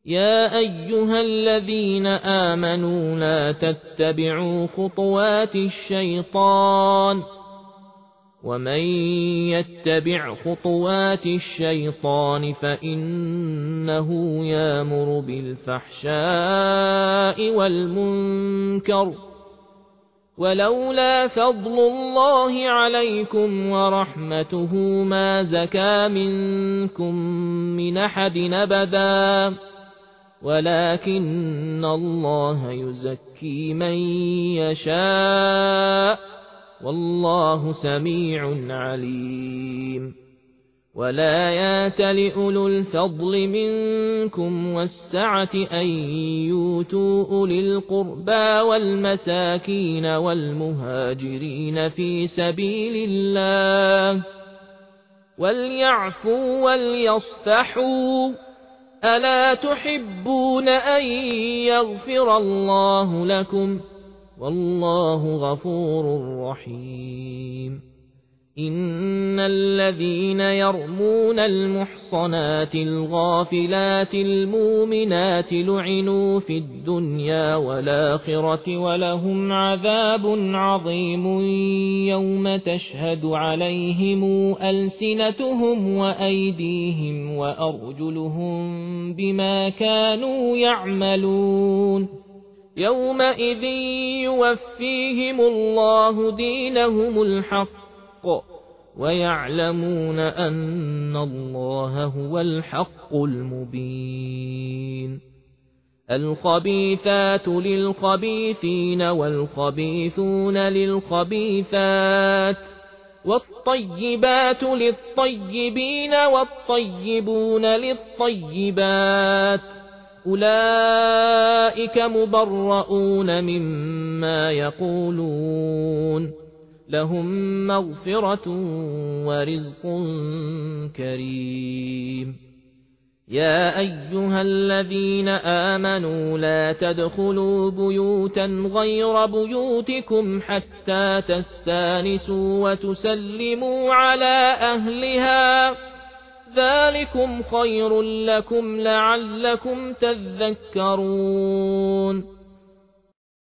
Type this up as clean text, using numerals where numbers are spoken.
يا أيها الذين آمنوا لا تتبعوا خطوات الشيطان ومن يتبع خطوات الشيطان فإنه يأمر بالفحشاء والمنكر ولولا فضل الله عليكم ورحمته ما زكى منكم من أحد أبدا ولكن الله يزكي من يشاء والله سميع عليم ولا يأتل أولو الفضل منكم والسعة أن يؤتوا أولي القربى والمساكين والمهاجرين في سبيل الله وليعفوا وليصفحوا ألا تحبون أن يغفر الله لكم والله غفور رحيم إن الذين يرمون المحصنات الغافلات المؤمنات لعنوا في الدنيا والآخرة ولهم عذاب عظيم يوم تشهد عليهم ألسنتهم وأيديهم وأرجلهم بما كانوا يعملون يومئذ يوفيهم الله دينهم الحق ويعلمون أن الله هو الحق المبين الخبيثات للخبيثين والخبيثون للخبيثات والطيبات للطيبين والطيبون للطيبات أولئك مبرؤون مما يقولون لهم مغفرة ورزق كريم يا أيها الذين آمنوا لا تدخلوا بيوتا غير بيوتكم حتى تستانسوا وتسلموا على أهلها ذلكم خير لكم لعلكم تذكرون